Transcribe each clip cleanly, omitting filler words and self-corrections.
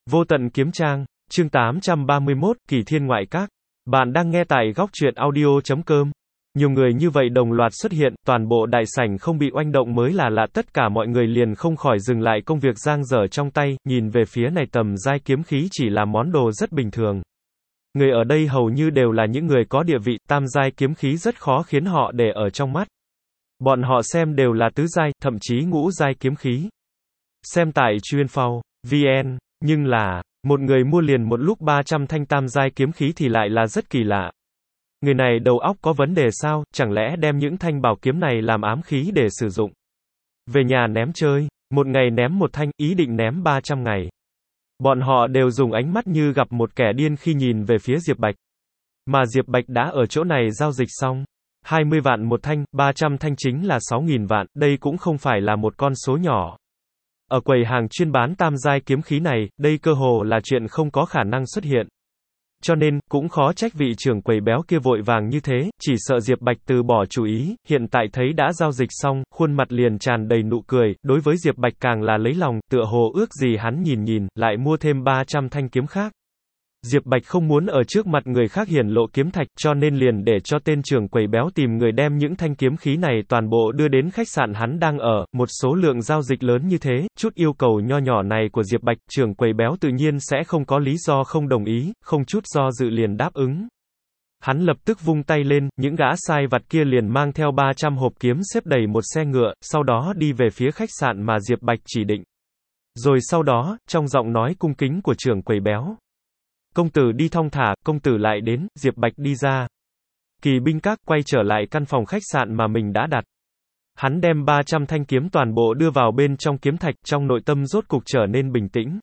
Vô tận kiếm trang, chương 831, Kỳ Thiên Ngoại Các. Bạn đang nghe tại góc truyện audio.com. Nhiều người như vậy đồng loạt xuất hiện, toàn bộ đại sảnh không bị oanh động mới là lạ, tất cả mọi người liền không khỏi dừng lại công việc dang dở trong tay, nhìn về phía này tầm giai kiếm khí chỉ là món đồ rất bình thường. Người ở đây hầu như đều là những người có địa vị, tam giai kiếm khí rất khó khiến họ để ở trong mắt. Bọn họ xem đều là tứ giai, thậm chí ngũ giai kiếm khí. Xem tại Chuyên.vn. Nhưng là, một người mua liền một lúc 300 thanh tam giai kiếm khí thì lại là rất kỳ lạ. Người này đầu óc có vấn đề sao, chẳng lẽ đem những thanh bảo kiếm này làm ám khí để sử dụng? Về nhà ném chơi, một ngày ném một thanh, ý định ném 300 ngày. Bọn họ đều dùng ánh mắt như gặp một kẻ điên khi nhìn về phía Diệp Bạch. Mà Diệp Bạch đã ở chỗ này giao dịch xong. 20 vạn một thanh, 300 thanh chính là 6.000 vạn, đây cũng không phải là một con số nhỏ. Ở quầy hàng chuyên bán tam giai kiếm khí này, đây cơ hồ là chuyện không có khả năng xuất hiện. Cho nên, cũng khó trách vị trưởng quầy béo kia vội vàng như thế, chỉ sợ Diệp Bạch từ bỏ chủ ý, hiện tại thấy đã giao dịch xong, khuôn mặt liền tràn đầy nụ cười, đối với Diệp Bạch càng là lấy lòng, tựa hồ ước gì hắn nhìn, lại mua thêm 300 thanh kiếm khác. Diệp Bạch không muốn ở trước mặt người khác hiển lộ kiếm thạch, cho nên liền để cho tên trưởng quầy béo tìm người đem những thanh kiếm khí này toàn bộ đưa đến khách sạn hắn đang ở, một số lượng giao dịch lớn như thế, chút yêu cầu nho nhỏ này của Diệp Bạch, trưởng quầy béo tự nhiên sẽ không có lý do không đồng ý, không chút do dự liền đáp ứng. Hắn lập tức vung tay lên, những gã sai vặt kia liền mang theo 300 hộp kiếm xếp đầy một xe ngựa, sau đó đi về phía khách sạn mà Diệp Bạch chỉ định. Rồi sau đó, trong giọng nói cung kính của trưởng quầy béo, công tử đi thong thả, công tử lại đến, Diệp Bạch đi ra. Kỳ binh các, quay trở lại căn phòng khách sạn mà mình đã đặt. Hắn đem 300 thanh kiếm toàn bộ đưa vào bên trong kiếm thạch, trong nội tâm rốt cục trở nên bình tĩnh.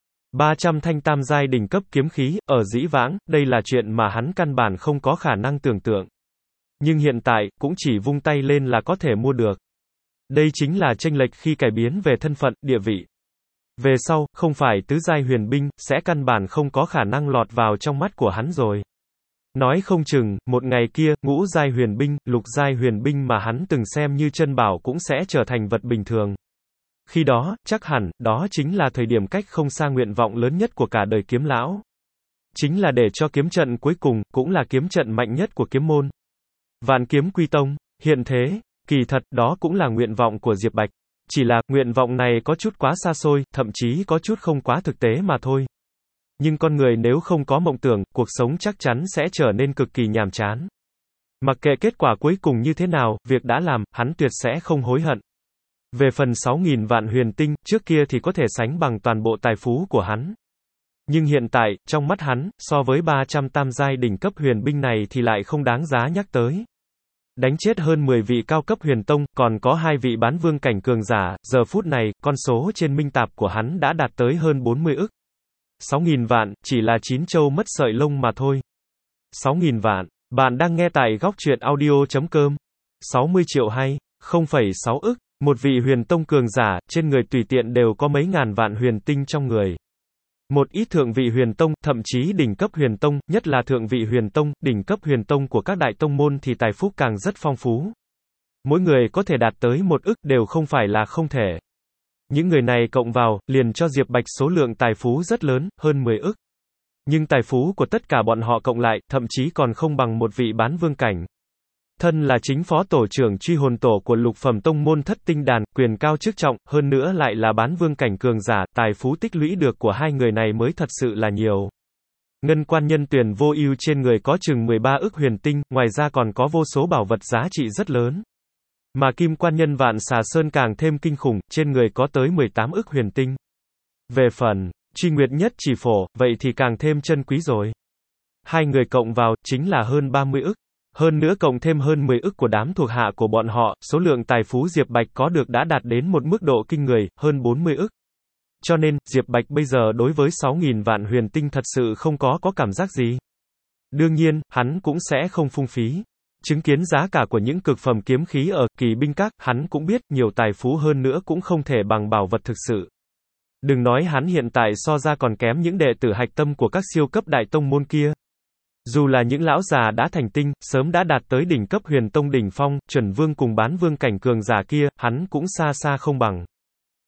300 thanh tam giai đỉnh cấp kiếm khí, ở dĩ vãng, đây là chuyện mà hắn căn bản không có khả năng tưởng tượng. Nhưng hiện tại, cũng chỉ vung tay lên là có thể mua được. Đây chính là chênh lệch khi cải biến về thân phận, địa vị. Về sau, không phải tứ giai huyền binh, sẽ căn bản không có khả năng lọt vào trong mắt của hắn rồi. Nói không chừng, một ngày kia, ngũ giai huyền binh, lục giai huyền binh mà hắn từng xem như chân bảo cũng sẽ trở thành vật bình thường. Khi đó, chắc hẳn, đó chính là thời điểm cách không xa nguyện vọng lớn nhất của cả đời kiếm lão. Chính là để cho kiếm trận cuối cùng, cũng là kiếm trận mạnh nhất của kiếm môn. Vạn kiếm quy tông, hiện thế, kỳ thật, đó cũng là nguyện vọng của Diệp Bạch. Chỉ là, nguyện vọng này có chút quá xa xôi, thậm chí có chút không quá thực tế mà thôi. Nhưng con người nếu không có mộng tưởng, cuộc sống chắc chắn sẽ trở nên cực kỳ nhàm chán. Mặc kệ kết quả cuối cùng như thế nào, việc đã làm, hắn tuyệt sẽ không hối hận. Về phần 6.000 vạn huyền tinh, trước kia thì có thể sánh bằng toàn bộ tài phú của hắn. Nhưng hiện tại, trong mắt hắn, so với 300 tam giai đỉnh cấp huyền binh này thì lại không đáng giá nhắc tới. Đánh chết hơn 10 vị cao cấp huyền tông, còn có 2 vị bán vương cảnh cường giả, giờ phút này, con số trên minh tạp của hắn đã đạt tới hơn 40 ức. 6.000 vạn, chỉ là 9 châu mất sợi lông mà thôi. 6.000 vạn, bạn đang nghe tại góc truyện audio.com. 60 triệu hay, 0,6 ức, một vị huyền tông cường giả, trên người tùy tiện đều có mấy ngàn vạn huyền tinh trong người. Một ít thượng vị huyền tông, thậm chí đỉnh cấp huyền tông, nhất là thượng vị huyền tông, đỉnh cấp huyền tông của các đại tông môn thì tài phú càng rất phong phú. Mỗi người có thể đạt tới 1 ức đều không phải là không thể. Những người này cộng vào, liền cho Diệp Bạch số lượng tài phú rất lớn, hơn 10 ức. Nhưng tài phú của tất cả bọn họ cộng lại, thậm chí còn không bằng một vị bán vương cảnh. Thân là chính phó tổ trưởng truy hồn tổ của lục phẩm tông môn Thất Tinh Đàn, quyền cao chức trọng, hơn nữa lại là bán vương cảnh cường giả, tài phú tích lũy được của hai người này mới thật sự là nhiều. Ngân quan nhân tuyển vô ưu trên người có chừng 13 ức huyền tinh, ngoài ra còn có vô số bảo vật giá trị rất lớn. Mà kim quan nhân Vạn Xà Sơn càng thêm kinh khủng, trên người có tới 18 ức huyền tinh. Về phần truy nguyệt nhất chỉ phổ, vậy thì càng thêm chân quý rồi. Hai người cộng vào, chính là hơn 30 ức. Hơn nữa cộng thêm hơn 10 ức của đám thuộc hạ của bọn họ, số lượng tài phú Diệp Bạch có được đã đạt đến một mức độ kinh người, hơn 40 ức. Cho nên, Diệp Bạch bây giờ đối với 6.000 vạn huyền tinh thật sự không có cảm giác gì. Đương nhiên, hắn cũng sẽ không phung phí. Chứng kiến giá cả của những cực phẩm kiếm khí ở Kỳ binh các, hắn cũng biết, nhiều tài phú hơn nữa cũng không thể bằng bảo vật thực sự. Đừng nói hắn hiện tại so ra còn kém những đệ tử hạch tâm của các siêu cấp đại tông môn kia. Dù là những lão già đã thành tinh, sớm đã đạt tới đỉnh cấp huyền tông đỉnh phong, chuẩn vương cùng bán vương cảnh cường giả kia, hắn cũng xa xa không bằng.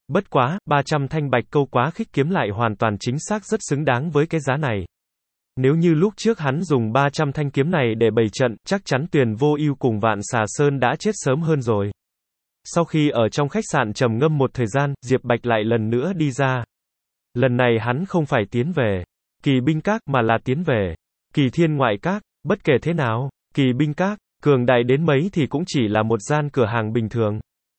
Bất quá, 300 thanh bạch câu quá khích kiếm lại hoàn toàn chính xác rất xứng đáng với cái giá này. Nếu như lúc trước hắn dùng 300 thanh kiếm này để bày trận, chắc chắn Tuyền Vô Ưu cùng Vạn Xà Sơn đã chết sớm hơn rồi. Sau khi ở trong khách sạn trầm ngâm một thời gian, Diệp Bạch lại lần nữa đi ra. Lần này hắn không phải tiến về Kỳ binh các mà là tiến về Kỳ Thiên ngoại các. Bất kể thế nào, Kỳ binh các, cường đại đến mấy thì cũng chỉ là một gian cửa hàng bình thường.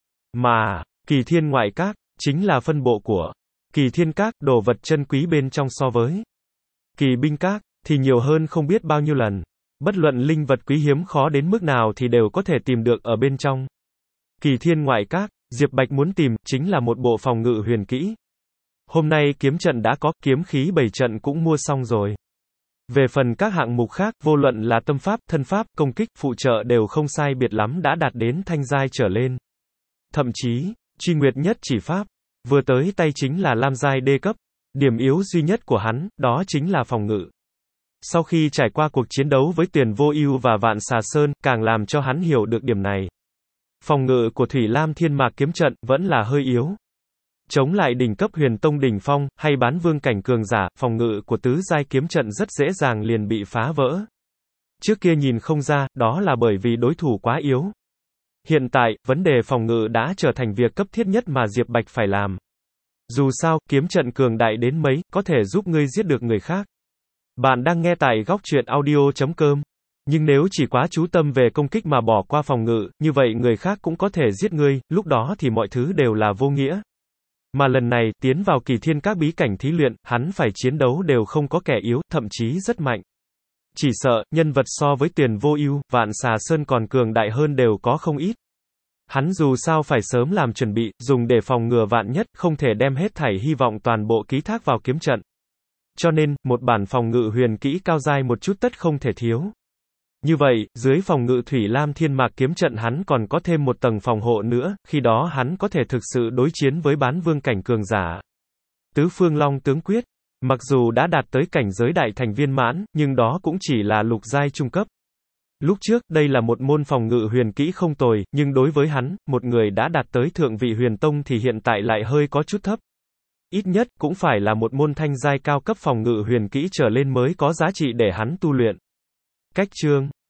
Mà, Kỳ Thiên ngoại các, chính là phân bộ của Kỳ Thiên các, đồ vật chân quý bên trong so với Kỳ binh các, thì nhiều hơn không biết bao nhiêu lần. Bất luận linh vật quý hiếm khó đến mức nào thì đều có thể tìm được ở bên trong Kỳ Thiên ngoại các. Diệp Bạch muốn tìm, chính là một bộ phòng ngự huyền kỹ. Hôm nay kiếm trận đã có, kiếm khí bày trận cũng mua xong rồi. Về phần các hạng mục khác, vô luận là tâm pháp, thân pháp, công kích, phụ trợ đều không sai biệt lắm đã đạt đến thanh giai trở lên. Thậm chí, Truy Nguyệt nhất chỉ pháp, vừa tới tay chính là lam giai đê cấp. Điểm yếu duy nhất của hắn, đó chính là phòng ngự. Sau khi trải qua cuộc chiến đấu với Tuyền Vô Ưu và Vạn Xà Sơn, càng làm cho hắn hiểu được điểm này. Phòng ngự của Thủy Lam Thiên Mạc kiếm trận, vẫn là hơi yếu. Chống lại đỉnh cấp Huyền Tông đỉnh phong, hay bán vương cảnh cường giả, phòng ngự của tứ giai kiếm trận rất dễ dàng liền bị phá vỡ. Trước kia nhìn không ra, đó là bởi vì đối thủ quá yếu. Hiện tại, vấn đề phòng ngự đã trở thành việc cấp thiết nhất mà Diệp Bạch phải làm. Dù sao, kiếm trận cường đại đến mấy, có thể giúp ngươi giết được người khác. Bạn đang nghe tại góc truyện audio.com. Nhưng nếu chỉ quá chú tâm về công kích mà bỏ qua phòng ngự, như vậy người khác cũng có thể giết ngươi, lúc đó thì mọi thứ đều là vô nghĩa. Mà lần này, tiến vào Kỳ Thiên các bí cảnh thí luyện, hắn phải chiến đấu đều không có kẻ yếu, thậm chí rất mạnh. Chỉ sợ, nhân vật so với Tuyền Vô Ưu, Vạn Xà Sơn còn cường đại hơn đều có không ít. Hắn dù sao phải sớm làm chuẩn bị, dùng để phòng ngừa vạn nhất, không thể đem hết thảy hy vọng toàn bộ ký thác vào kiếm trận. Cho nên, một bản phòng ngự huyền kỹ cao giai một chút tất không thể thiếu. Như vậy, dưới phòng ngự Thủy Lam Thiên Mạc kiếm trận hắn còn có thêm một tầng phòng hộ nữa, khi đó hắn có thể thực sự đối chiến với bán vương cảnh cường giả. Tứ Phương Long Tướng Quyết, mặc dù đã đạt tới cảnh giới đại thành viên mãn, nhưng đó cũng chỉ là lục giai trung cấp. Lúc trước, đây là một môn phòng ngự huyền kỹ không tồi, nhưng đối với hắn, một người đã đạt tới thượng vị huyền tông thì hiện tại lại hơi có chút thấp. Ít nhất, cũng phải là một môn thanh giai cao cấp phòng ngự huyền kỹ trở lên mới có giá trị để hắn tu luyện. Cách chương